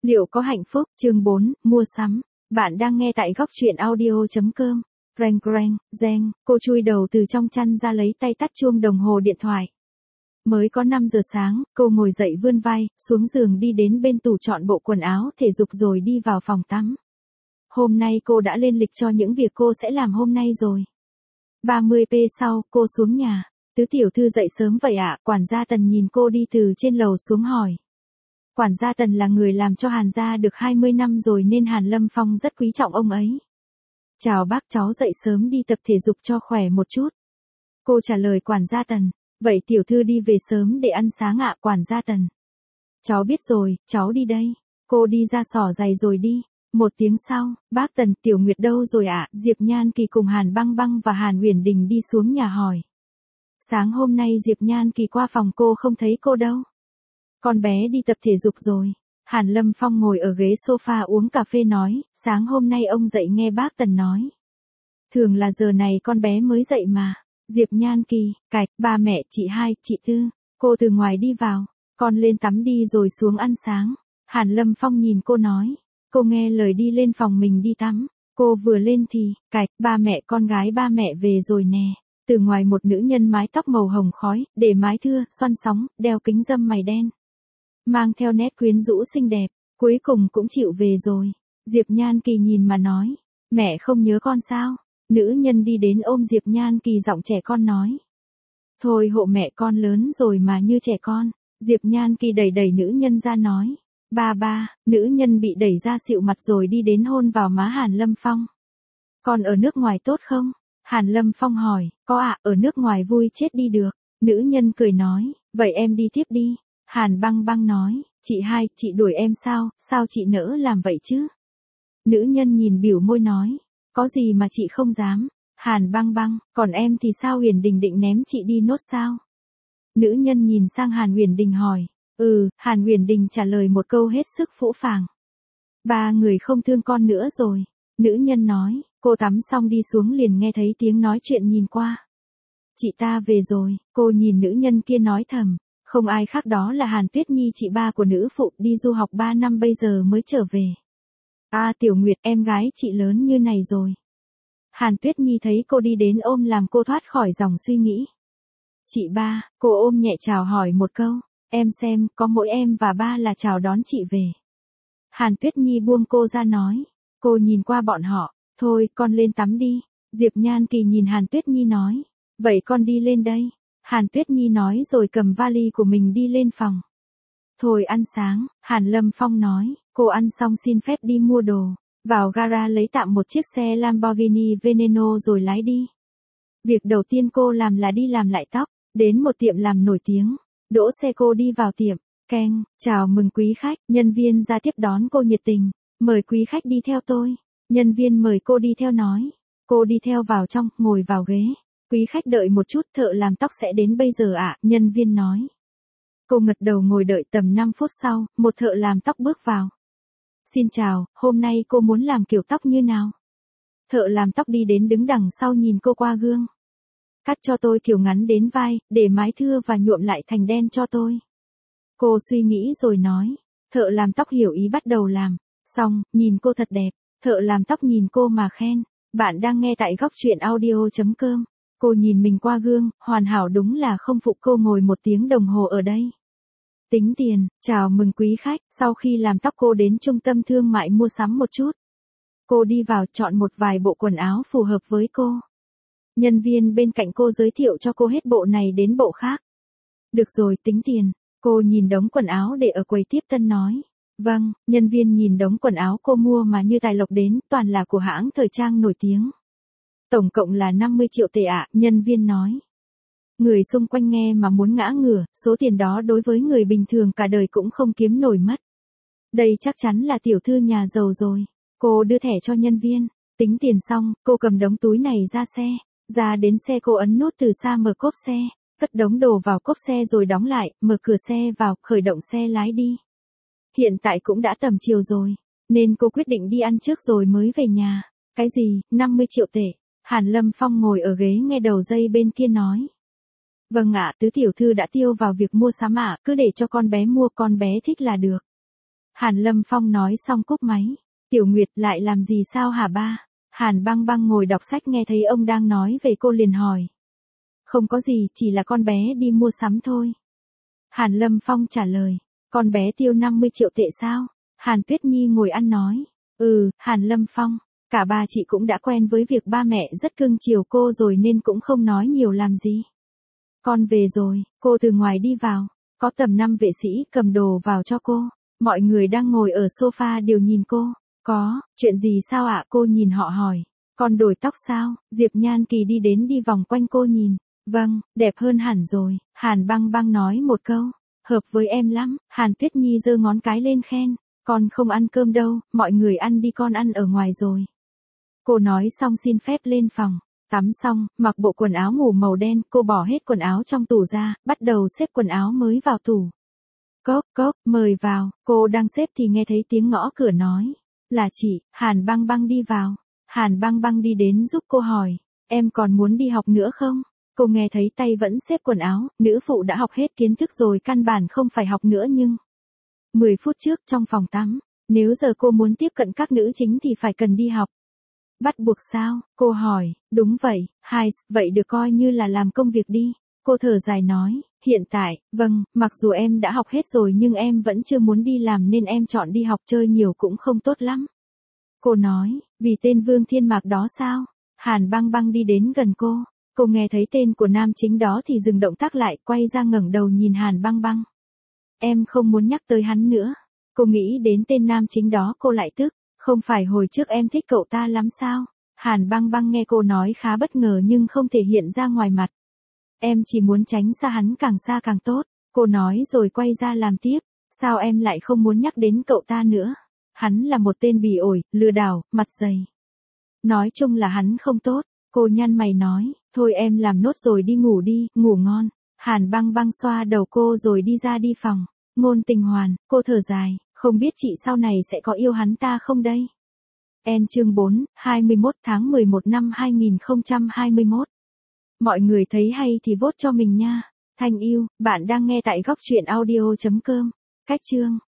Liệu có hạnh phúc, chương 4, mua sắm. Bạn đang nghe tại góc truyện audio.com. Reng reng, reng, cô chui đầu từ trong chăn ra lấy tay tắt chuông đồng hồ điện thoại. Mới có 5 giờ sáng, cô ngồi dậy vươn vai, xuống giường đi đến bên tủ chọn bộ quần áo thể dục rồi đi vào phòng tắm. Hôm nay cô đã lên lịch cho những việc cô sẽ làm hôm nay rồi. 30p sau, cô xuống nhà. Tứ tiểu thư dậy sớm vậy ạ? Quản gia Tần nhìn cô đi từ trên lầu xuống hỏi. Quản gia Tần là người làm cho Hàn gia được 20 năm rồi nên Hàn Lâm Phong rất quý trọng ông ấy. Chào bác, cháu dậy sớm đi tập thể dục cho khỏe một chút. Cô trả lời quản gia Tần. Vậy tiểu thư đi về sớm để ăn sáng ạ, quản gia Tần. Cháu biết rồi, cháu đi đây. Cô đi ra xỏ giày rồi đi. Một tiếng sau, bác Tần, Tiểu Nguyệt đâu rồi ạ? Diệp Nhan Kỳ cùng Hàn Băng Băng và Hàn Uyển Đình đi xuống nhà hỏi. Sáng hôm nay Diệp Nhan Kỳ qua phòng cô không thấy cô đâu. Con bé đi tập thể dục rồi. Hàn Lâm Phong ngồi ở ghế sofa uống cà phê nói, sáng hôm nay ông dậy nghe bác Tần nói. Thường là giờ này con bé mới dậy mà. Diệp Nhan Kỳ, cạch, ba mẹ, chị hai, chị Tư. Cô từ ngoài đi vào. Con lên tắm đi rồi xuống ăn sáng. Hàn Lâm Phong nhìn cô nói. Cô nghe lời đi lên phòng mình đi tắm. Cô vừa lên thì, cạch, ba mẹ, con gái ba mẹ về rồi nè. Từ ngoài một nữ nhân mái tóc màu hồng khói, để mái thưa, xoăn sóng, đeo kính râm mày đen. Mang theo nét quyến rũ xinh đẹp, cuối cùng cũng chịu về rồi. Diệp Nhan Kỳ nhìn mà nói, mẹ không nhớ con sao? Nữ nhân đi đến ôm Diệp Nhan Kỳ giọng trẻ con nói. Thôi hộ mẹ, con lớn rồi mà như trẻ con. Diệp Nhan Kỳ đẩy đẩy nữ nhân ra nói. Ba, nữ nhân bị đẩy ra xịu mặt rồi đi đến hôn vào má Hàn Lâm Phong. Con ở nước ngoài tốt không? Hàn Lâm Phong hỏi, có ạ, ở nước ngoài vui chết đi được. Nữ nhân cười nói, vậy em đi tiếp đi. Hàn Băng Băng nói, chị hai, chị đuổi em sao chị nỡ làm vậy chứ? Nữ nhân nhìn biểu môi nói, có gì mà chị không dám. Hàn Băng Băng, còn em thì sao? Uyển Đình định ném chị đi nốt sao? Nữ nhân nhìn sang Hàn Uyển Đình hỏi, Hàn Uyển Đình trả lời một câu hết sức phũ phàng. Ba người không thương con nữa rồi. Nữ nhân nói, cô tắm xong đi xuống liền nghe thấy tiếng nói chuyện nhìn qua. Chị ta về rồi, cô nhìn nữ nhân kia nói thầm. Không ai khác đó là Hàn Tuyết Nhi, chị ba của nữ phụ, đi du học 3 năm bây giờ mới trở về. Tiểu Nguyệt, em gái chị lớn như này rồi. Hàn Tuyết Nhi thấy cô đi đến ôm làm cô thoát khỏi dòng suy nghĩ. Chị ba, cô ôm nhẹ chào hỏi một câu. Em xem, có mỗi em và ba là chào đón chị về. Hàn Tuyết Nhi buông cô ra nói. Cô nhìn qua bọn họ, thôi con lên tắm đi. Diệp Nhan Kỳ nhìn Hàn Tuyết Nhi nói. Vậy con đi lên đây. Hàn Tuyết Nhi nói rồi cầm vali của mình đi lên phòng. Thôi ăn sáng, Hàn Lâm Phong nói, cô ăn xong xin phép đi mua đồ. Vào gara lấy tạm một chiếc xe Lamborghini Veneno rồi lái đi. Việc đầu tiên cô làm là đi làm lại tóc, đến một tiệm làm nổi tiếng. Đỗ xe cô đi vào tiệm, keng, chào mừng quý khách, nhân viên ra tiếp đón cô nhiệt tình. Mời quý khách đi theo tôi. Nhân viên mời cô đi theo nói. Cô đi theo vào trong, ngồi vào ghế. Quý khách đợi một chút, thợ làm tóc sẽ đến bây giờ ạ, nhân viên nói. Cô ngật đầu ngồi đợi tầm 5 phút sau, một thợ làm tóc bước vào. Xin chào, hôm nay cô muốn làm kiểu tóc như nào? Thợ làm tóc đi đến đứng đằng sau nhìn cô qua gương. Cắt cho tôi kiểu ngắn đến vai, để mái thưa và nhuộm lại thành đen cho tôi. Cô suy nghĩ rồi nói. Thợ làm tóc hiểu ý bắt đầu làm. Xong, nhìn cô thật đẹp. Thợ làm tóc nhìn cô mà khen. Bạn đang nghe tại góc truyện audio.com. Cô nhìn mình qua gương, hoàn hảo đúng là không phụ. Cô ngồi 1 tiếng đồng hồ ở đây. Tính tiền, chào mừng quý khách. Sau khi làm tóc cô đến trung tâm thương mại mua sắm một chút. Cô đi vào chọn một vài bộ quần áo phù hợp với cô. Nhân viên bên cạnh cô giới thiệu cho cô hết bộ này đến bộ khác. Được rồi, tính tiền. Cô nhìn đống quần áo để ở quầy tiếp tân nói. Vâng, nhân viên nhìn đống quần áo cô mua mà như tài lộc đến, toàn là của hãng thời trang nổi tiếng. Tổng cộng là 50 triệu tệ ạ, nhân viên nói. Người xung quanh nghe mà muốn ngã ngửa, số tiền đó đối với người bình thường cả đời cũng không kiếm nổi mất. Đây chắc chắn là tiểu thư nhà giàu rồi. Cô đưa thẻ cho nhân viên, tính tiền xong, cô cầm đống túi này ra xe. Ra đến xe cô ấn nút từ xa mở cốp xe, cất đống đồ vào cốp xe rồi đóng lại, mở cửa xe vào, khởi động xe lái đi. Hiện tại cũng đã tầm chiều rồi, nên cô quyết định đi ăn trước rồi mới về nhà. Cái gì, 50 triệu tệ? Hàn Lâm Phong ngồi ở ghế nghe đầu dây bên kia nói. Vâng ạ, tứ tiểu thư đã tiêu vào việc mua sắm ạ, cứ để cho con bé mua, con bé thích là được. Hàn Lâm Phong nói xong cúp máy. Tiểu Nguyệt lại làm gì sao hả ba? Hàn Băng Băng ngồi đọc sách nghe thấy ông đang nói về cô liền hỏi. Không có gì, chỉ là con bé đi mua sắm thôi. Hàn Lâm Phong trả lời. Con bé tiêu 50 triệu tệ sao? Hàn Tuyết Nhi ngồi ăn nói. Hàn Lâm Phong. Cả ba chị cũng đã quen với việc ba mẹ rất cưng chiều cô rồi nên cũng không nói nhiều làm gì. Con về rồi, cô từ ngoài đi vào. Có tầm 5 vệ sĩ cầm đồ vào cho cô. Mọi người đang ngồi ở sofa đều nhìn cô. Có, chuyện gì sao ạ? Cô nhìn họ hỏi. Con đổi tóc sao? Diệp Nhan Kỳ đi đến đi vòng quanh cô nhìn. Vâng, đẹp hơn hẳn rồi. Hàn Băng Băng nói một câu. Hợp với em lắm. Hàn Tuyết Nhi giơ ngón cái lên khen. Con không ăn cơm đâu, mọi người ăn đi con ăn ở ngoài rồi. Cô nói xong xin phép lên phòng. Tắm xong, mặc bộ quần áo ngủ màu đen, cô bỏ hết quần áo trong tủ ra, bắt đầu xếp quần áo mới vào tủ. Cốc cốc, mời vào, cô đang xếp thì nghe thấy tiếng gõ cửa nói. Là chị. Hàn Băng Băng đi vào. Hàn Băng Băng đi đến giúp cô hỏi. Em còn muốn đi học nữa không? Cô nghe thấy tay vẫn xếp quần áo, nữ phụ đã học hết kiến thức rồi căn bản không phải học nữa nhưng. 10 phút trước trong phòng tắm, nếu giờ cô muốn tiếp cận các nữ chính thì phải cần đi học. Bắt buộc sao? Cô hỏi. Đúng vậy. Vậy được coi như là làm công việc đi. Cô thở dài nói. Hiện tại, vâng, mặc dù em đã học hết rồi nhưng em vẫn chưa muốn đi làm nên em chọn đi học, chơi nhiều cũng không tốt lắm. Cô nói. Vì tên Vương Thiên Mạc đó sao? Hàn Băng Băng đi đến gần cô. Cô nghe thấy tên của nam chính đó thì dừng động tác lại, quay ra ngẩng đầu nhìn Hàn Băng Băng. Em không muốn nhắc tới hắn nữa. Cô nghĩ đến tên nam chính đó cô lại tức. Không phải hồi trước em thích cậu ta lắm sao? Hàn Băng Băng nghe cô nói khá bất ngờ nhưng không thể hiện ra ngoài mặt. Em chỉ muốn tránh xa hắn càng xa càng tốt. Cô nói rồi quay ra làm tiếp. Sao em lại không muốn nhắc đến cậu ta nữa? Hắn là một tên bỉ ổi, lừa đảo, mặt dày. Nói chung là hắn không tốt. Cô nhăn mày nói. Thôi em làm nốt rồi đi ngủ đi, ngủ ngon. Hàn Băng Băng xoa đầu cô rồi đi phòng. Ngôn Tình Hoàn, cô thở dài. Không biết chị sau này sẽ có yêu hắn ta không đây? Chương 4, 21 tháng 11 năm 2021. Mọi người thấy hay thì vote cho mình nha. Thanh yêu, bạn đang nghe tại góc truyện audio.com. Cách chương